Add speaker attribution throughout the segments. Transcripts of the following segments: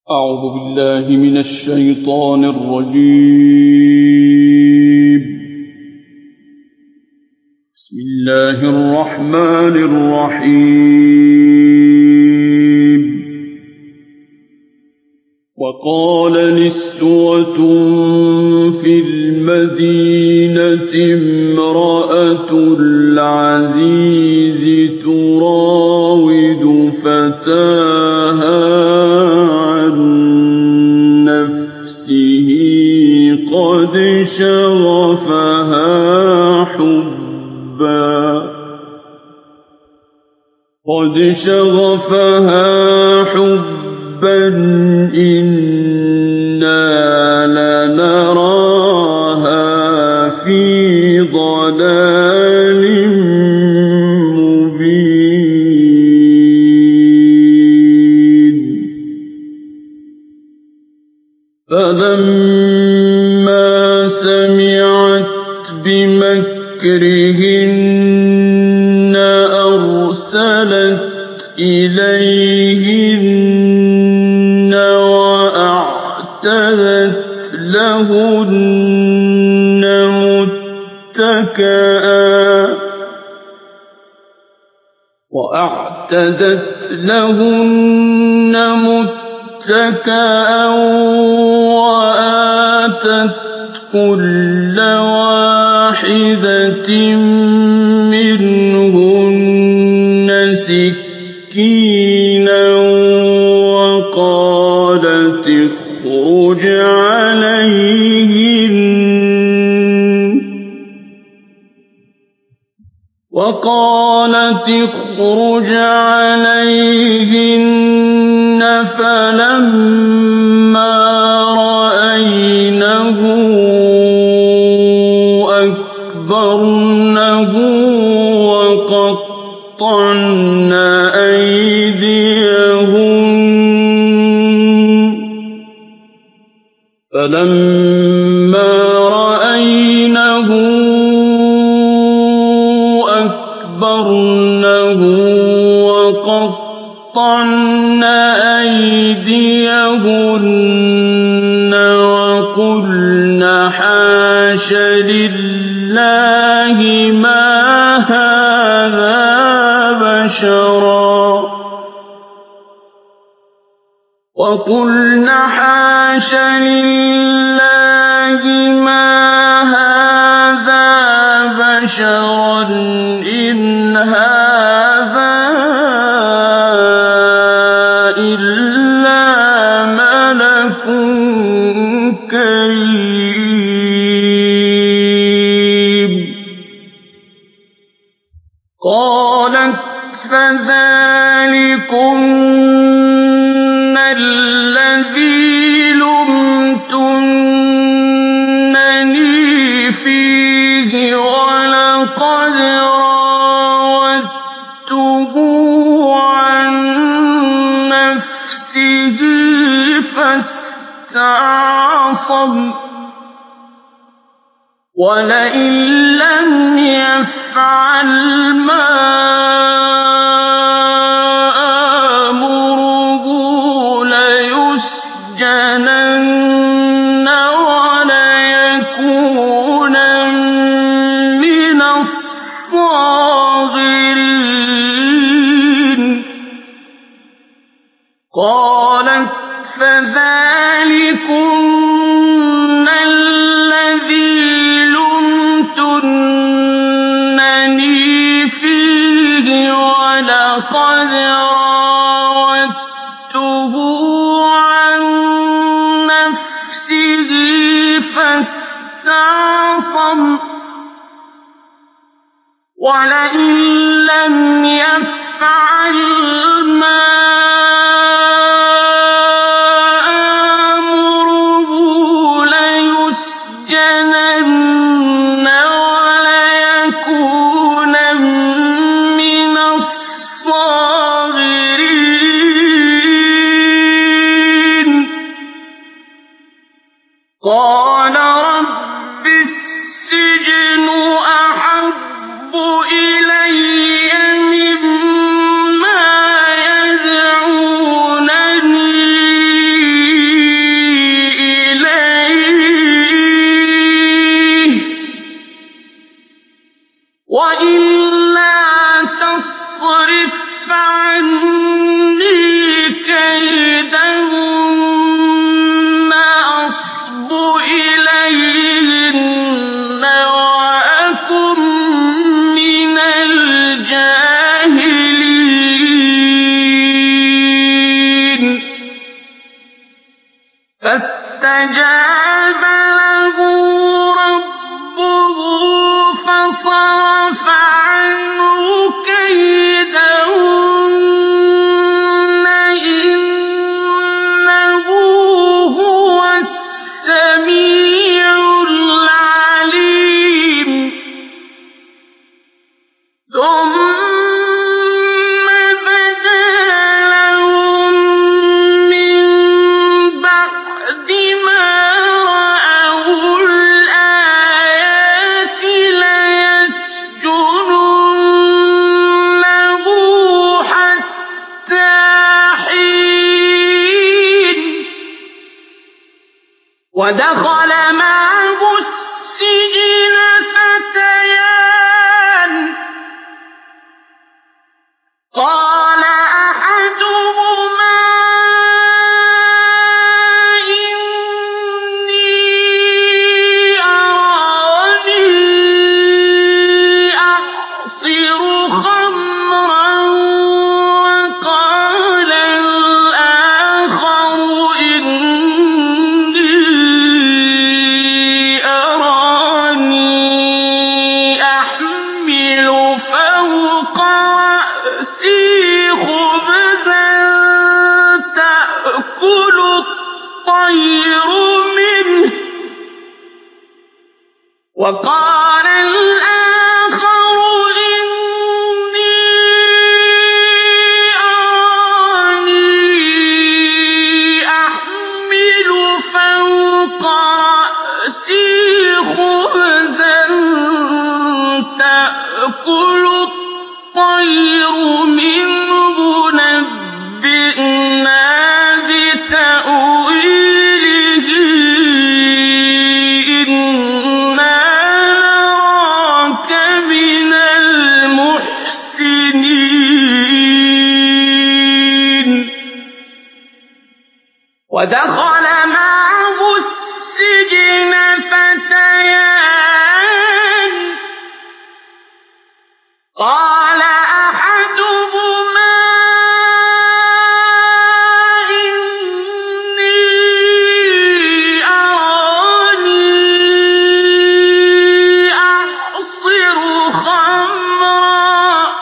Speaker 1: أعوذ بالله من الشيطان الرجيم. بسم الله الرحمن الرحيم. وقال نسوة في المدينة امرأة العزيز تراود فتاها عن نفسه قد شغفها حبا إنا لنراها في ضلال مبين. فلما سمعت بمكرهن أرسلت إليهن وأعتدت لهن متكأ وآتت كل واحدة منهن سكينا وقالت اخرج عليهن فلما رأينه أكبرنه وقطعن أيديهن وقلن حاش لله ما هذا بشرا إن هذا إلا ملك كريم. قالت فذلكن الذي لمتنني فيه ولقد راودته عن نفسه فاستعصم ولئن لم يفعل ما آمره ليسجنن وليكونن من الصاغرين. قالت فذلكن الذي لمتنني فيه ولقد راودته عن نفسه فاستعصم ولئن لم يفعل ما آمره ليسجنن وليكونن من الصاغرين. قال رب السجن أحب إلي مما يدعونني فاستجاب له ربه فصرف عنه كيدهن إنه هو السميع العليم ثم بدا لهم من بعد ما رأوا الآيات ليسجننه حتى حين ودخل معه السجن فتيان قال أحدهما إني أراني أعصر خمرا وقال الآخر إني أراني أحمل فوق رأسي خبزا تأكل الطير منه وقال الآخر إني أراني أحمل فوق رأسي خبزا تأكل الطير منه نبئنا بتأويله إنا نراك من المحسنين ودخل معه السجن فتيان قال أحدهما إني أراني أعصر خمرا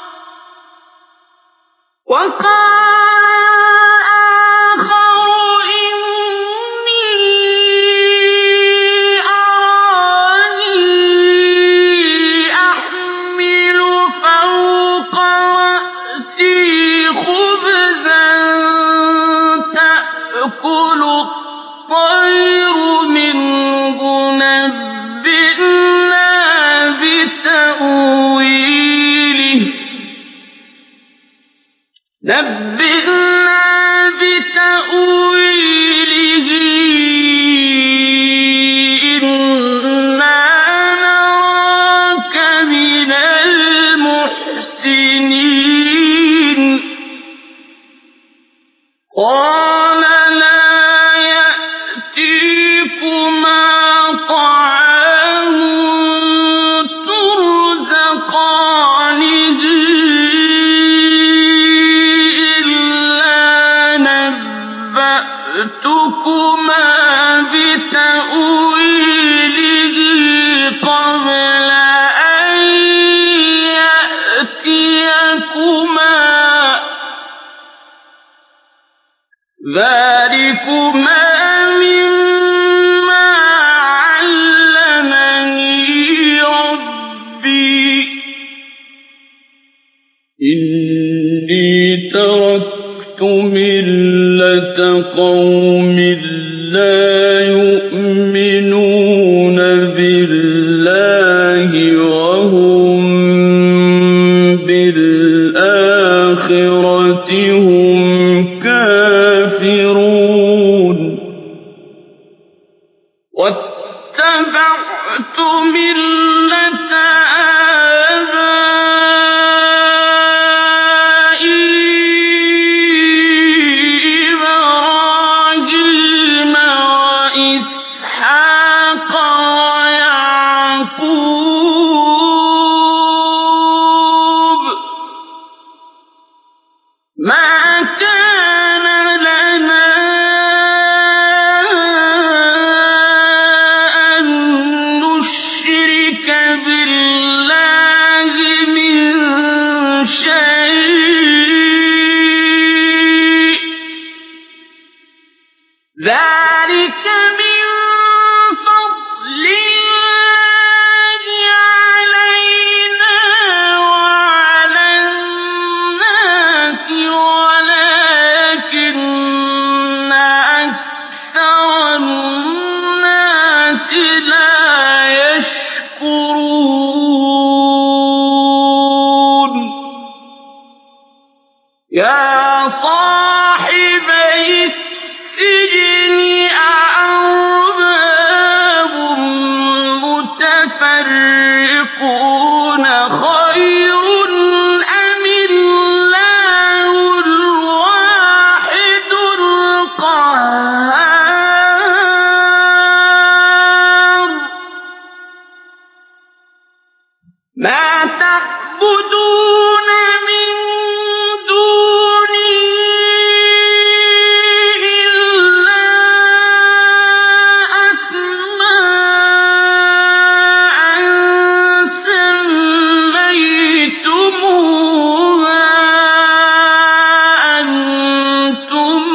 Speaker 1: وقال الآخر إني أراني أحمل فوق رأسي خبزا تأكل الطير منه نبئنا بتأويله إنا نراك من المحسنين قال لا يأتيكما طعام ترزقانه نبأتكما بتأويله قبل أن يأتيكما ذلكما مما علمني ربي إني تركت ملة قوم لا يؤمنون بالله وهم بالآخرة هم كافرون واتبعت ملة آبائي إبراهيم ذلك من فضل الله علينا وعلى الناس ولكن أكثر الناس لا يشكرون يا صاحبي السجن أأرباب متفرقون خير أم الله الواحد القهار ما تعبدون من دونه إلا أسماء سميتموها أنتم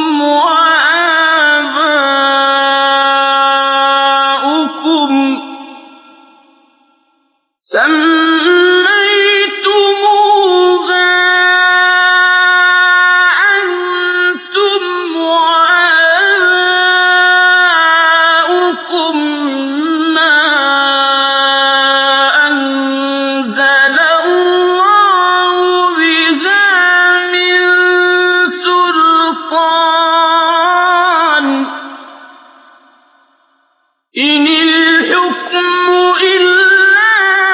Speaker 1: وآباؤكم ما أنزل الله بها من سلطان إن الحكم إلا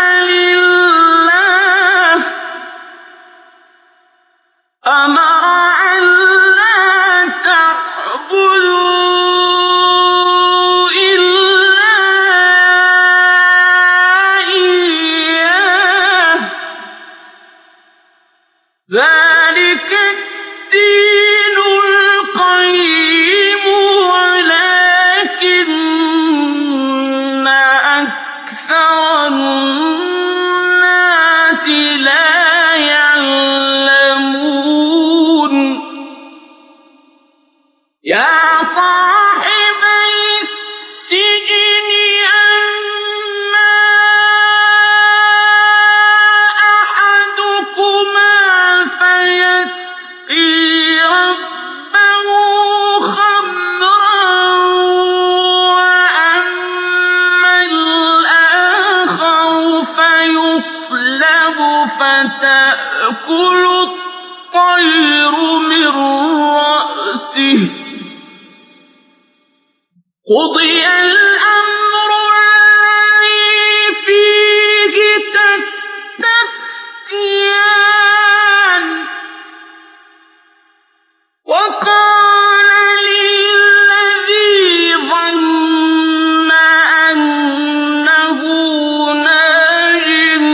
Speaker 1: لله أمر أن لا تعبدوا إلا إياه ذلك الدين القيم ولكن أكثر الناس لا يعلمون يا صاحبي السجن أما أحدكما فيسقي ربه خمرا وأما الآخر فيصلب فتأكل الطير من رأسه قضي الأمر الذي فيه تستفتيان وقال للذي ظن أنه ناج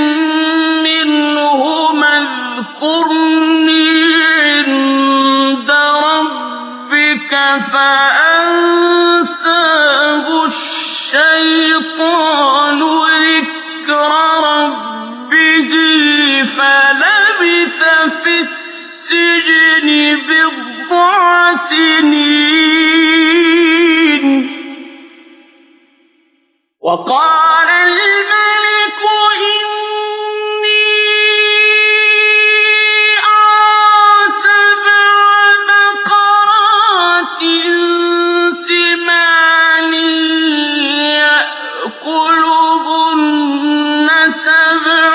Speaker 1: منهما اذكرني عند ربك فأنساه الشيطان ذكر ربه فلبث في السجن بضع سنين وقال الملك إني أرى سبع بقرات سمان يأكلهن سبع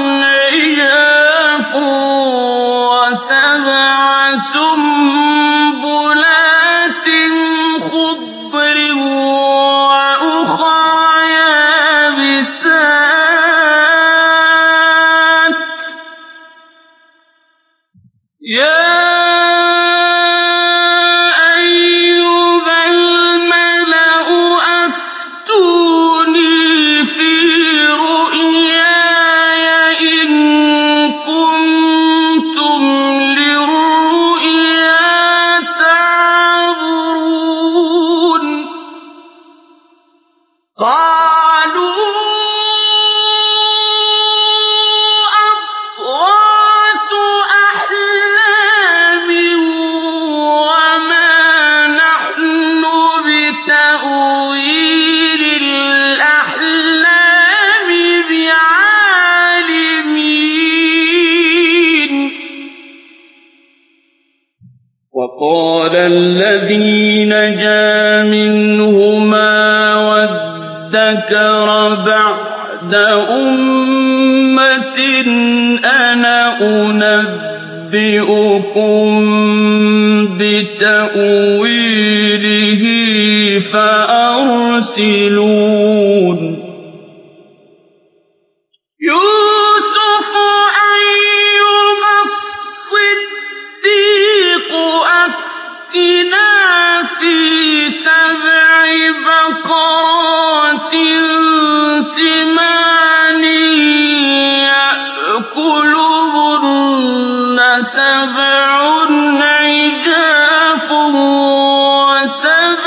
Speaker 1: عجاف وسبع سنبلات بتأويله فأرسلون يوسف أيها الصديق أفتنا في 7 بقرات سمان يأكلهن 7 عجاف و7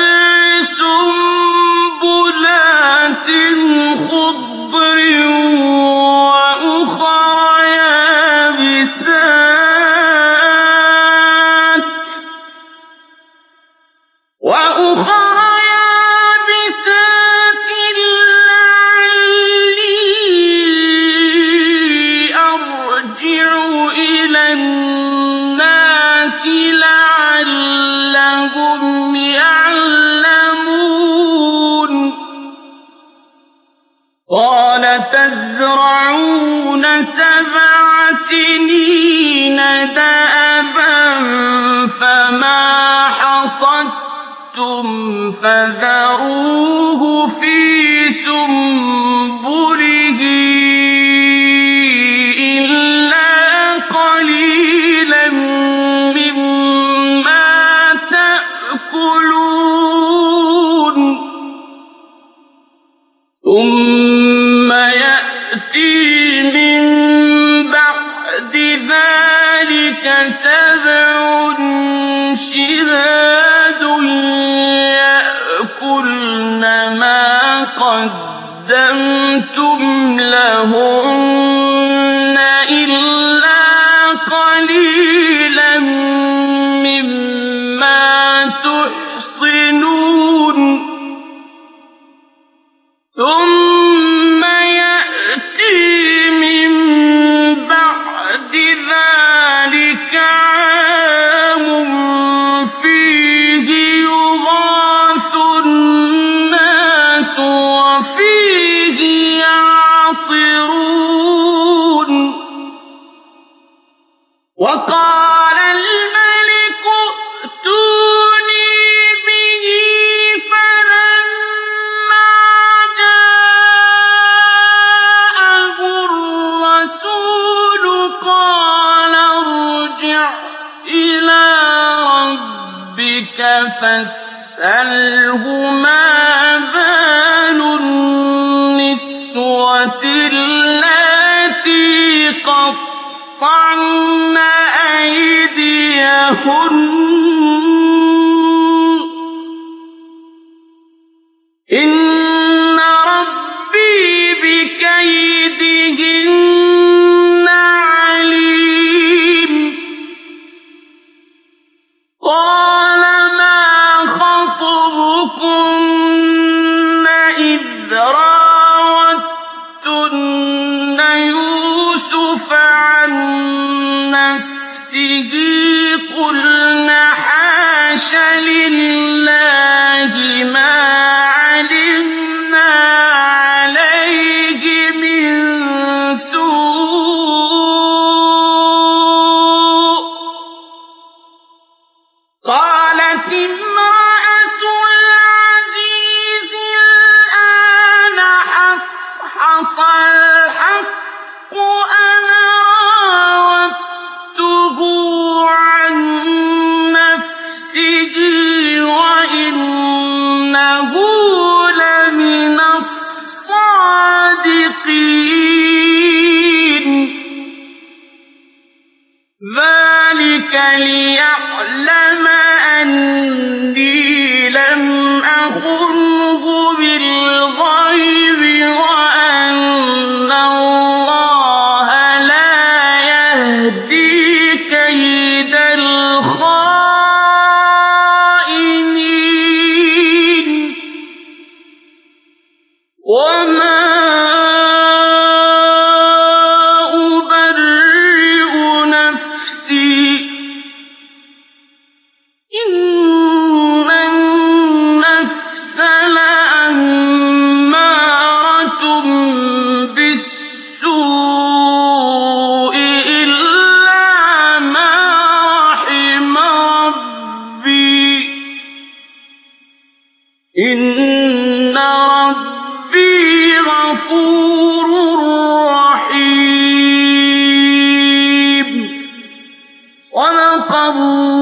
Speaker 1: سنبلات خضر وأخر يابسات لعلي أرجع إلى الناس لعلهم يعلمون قال تزرعون 7 سنين دأبا فما حصدتم فذروه في سنبله إلا قليلا مما تأكلون ثم يأتي من بعد ذلك 7 شداد يأكلن ما قدمتم لهن إلا قليلا مما تحصنون ثم يأتي من بعد ذلك عام فيه يغاث الناس وفيه يعصرون وقال الملك ائتوني به فلما جاءه الرسول قال ارجع إلى ربك فاسأله ما بال النسوة اللاتي قطعن أيديهن إن ربي بكيدهن عليم قال ما خطبكن إذ راوتن يوسف عن نفسه قلن حاش لله ما علمنا عليه من سوء قالت امرأة العزيز الآن حصحص الحق أنا راودته عن نفسه وإنه لمن الصادقين ذلك ليعلم أني لم أخنه بالغيب وأن الله لا يهدي كيد الخائنين وما أبرئ نفسي إن النفس لأمارة بالسوء إلا ما إن ربي غفور رحيم. صدق الله